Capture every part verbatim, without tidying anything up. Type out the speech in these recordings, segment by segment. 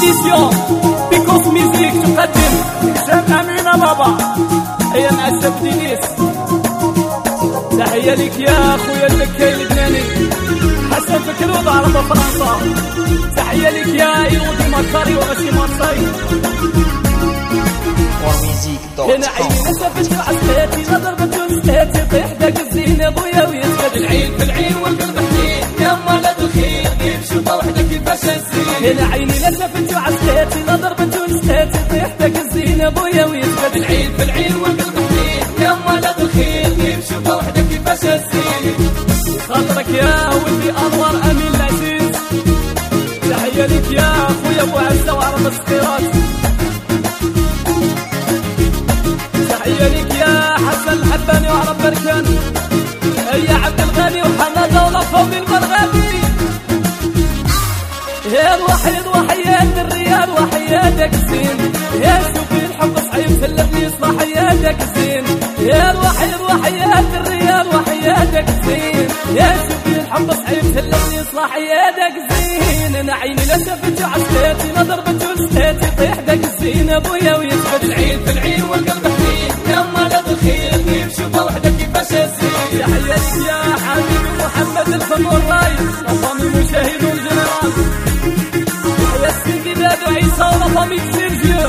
إديسيون بيكوس ميزيك تقدم حسام أمينة بابا. هيا مع الشاب دينيس، تحية ليك يا خويا المكي اللبناني حسن فكرو عرب فرنسا. تحية ليك يا إيرودي ماركاري وغشي مارساي. انا عيني نسفت في عسلاتي لا ضربت ومسلاتي طيح داك الزين يا بويا ويسكت العين في العين والقلب حنين يما لا تخيل غير شوطه وحده كيفاش نسيل. انا عيني نسفت في عسلاتي لا ضربت ومسلاتي طيح داك الزين يا بويا ويسكت العين في العين والقلب حنين يما لا تخيل غير شوطه وحده كيفاش نسيل. خاطرك يا ولدي انور امين العزيز، تحيه ليك يا خويا ابو عزه وعرب الصغيرات. تحية ليك يا حسن الحباني وعرب بركان، يا عبد الغني وحماده ولفومي المرغابي. يا الوحيد وحياة الريال وحياتك زين، يا شوفي الحب صعيب سلمني يصلح حياتك زين. يا الوحيد وحياة الريال وحياتك زين، يا شوفي الحب صعيب سلمني يصلح حياتك زين. انا عيني لا شفت عسلاتي لا ضربت وسلاتي طيح داك الزين ابويا ويثبت العين في العين والقلب حنين يما لا تخيل غير شوفه وحده كيفاش نسيل. تحية ليك يا حبيبي محمد الفم والرايس وفامي المشاهد والجنرال. تحية السيدي دادو عيسى وفامي سيرجيو.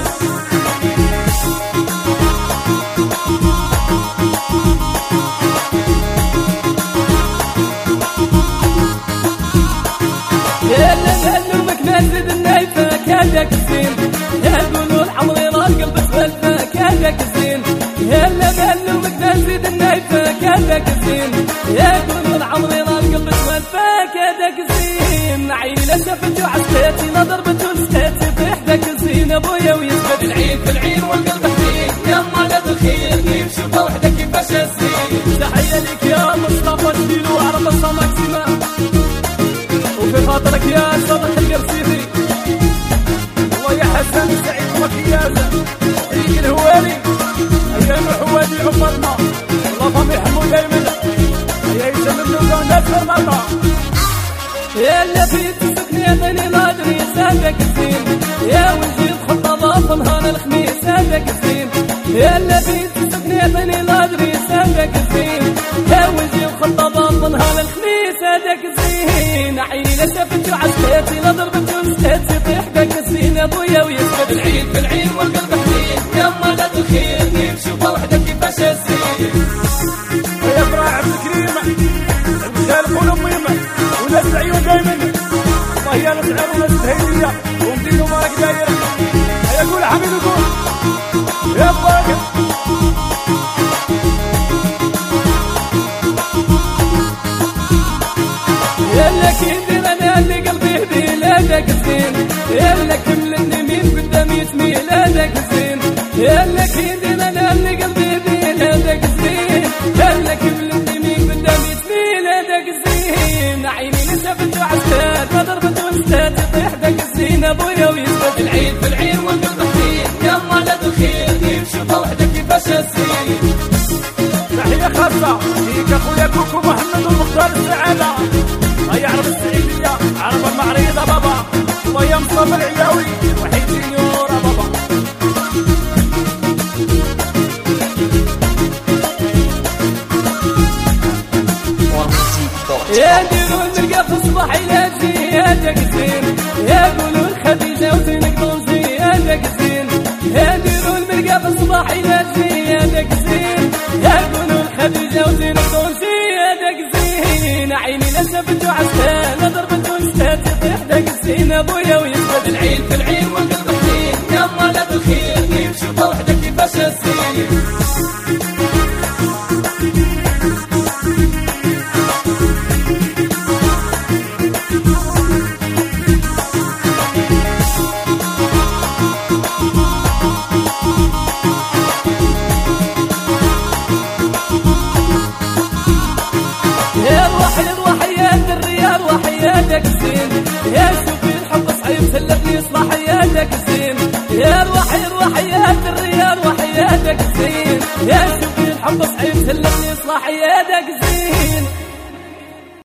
يا لا نومك نازل النايفة كادك زين، يا قولوا الحمري راس قلبك فلفة كادك زين. يا لا نومك نازل النايفة كادك زين، يا قولوا الحمري راس قلبك فلفة كادك زين. عيني لا شفت وعسلاتي لا ضربت ومسلاتي طيح داك الزين ابويا ويثبت العين في العين والقلب حنين يما لا تخيل غير شوفه وحده كيفاش نسيل. تحية ليك يا مصطفى شبيلو وعرب الصماكسيما، وفي خاطرك يا صدق القرصيفي ويا حسن سعيد وكيازة عيد الهوالي. أيام حوادي عمرنا الله فمي حمود دايما يا هشام اللوزة ناس فرمرنا. يا اللي في تسكني عطيني نادري سادك الزين، يا ولدي الخطة ضاف نهار الخميس سادك الزين. يا اللي في تسكني عطيني نادري سادك الزين، يا ولدي الخطة ضاف نهار الخميس سادك الزين. عيني لا شفت وعسلاتي لا ضربت ومسلاتي طيح داك الزين ابويا ويثبت العين في العين والقلب حنين يما لا تخيل غير شوفه وحده كيفاش نسيل. يا فرع عبد الكريم المشال قولوا ميمة وناس العيون دايما والله يا ناس عير وناس الهيلية ومدينو مالك دايرة. هيا قول حميد وقول يا باكر. يلا كيدير انا اللي قلبي هدي لادك زين، يلا كملني مين قدامي تميل لادك زين. يلا كيدير انا اللي قلبي هدي لادك زين، يلا كملني مين قدامي تميل لادك زين. عيني نشفت وعسلات ما ضربت ومسلات طيح داك الزين ابويا ويثبت العين في العين والقلب حنين يما لا تخيل غير شوفه وحده كيفاش نسيل. تحية خاصة ليك اخويا كوكو محمد والمختار السعادة، هيا عرب السعيدية عرب المعريضة بابا، ويا مصطفى العياوي وحيد سينيورا بابا. يا ديروا الملقا في الصباح إلى زيادك زين، يا قولوا الخديجة وزينك دون زيادك زين. يا ديروا الملقا في الصباح إلى زيادك زين، يا قولوا الخديجة وزينك دون زيادك زين. عيني لا شفت وعسلات لا ضربت ومسلاتي طيح داك الزين ابويا ويثبت العين في العين والقلب حنين يما لا تخيل غير شوفه وحده كيفاش نسيل. يا الوحيد وحياة الريال وحياتك زين، يا شوفي الحب صعيب سلمني يصلح حياتك زين. يا الوحيد وحياة الريال وحياتك زين، يا شوفي الحب صعيب سلمني يصلح حياتك زين.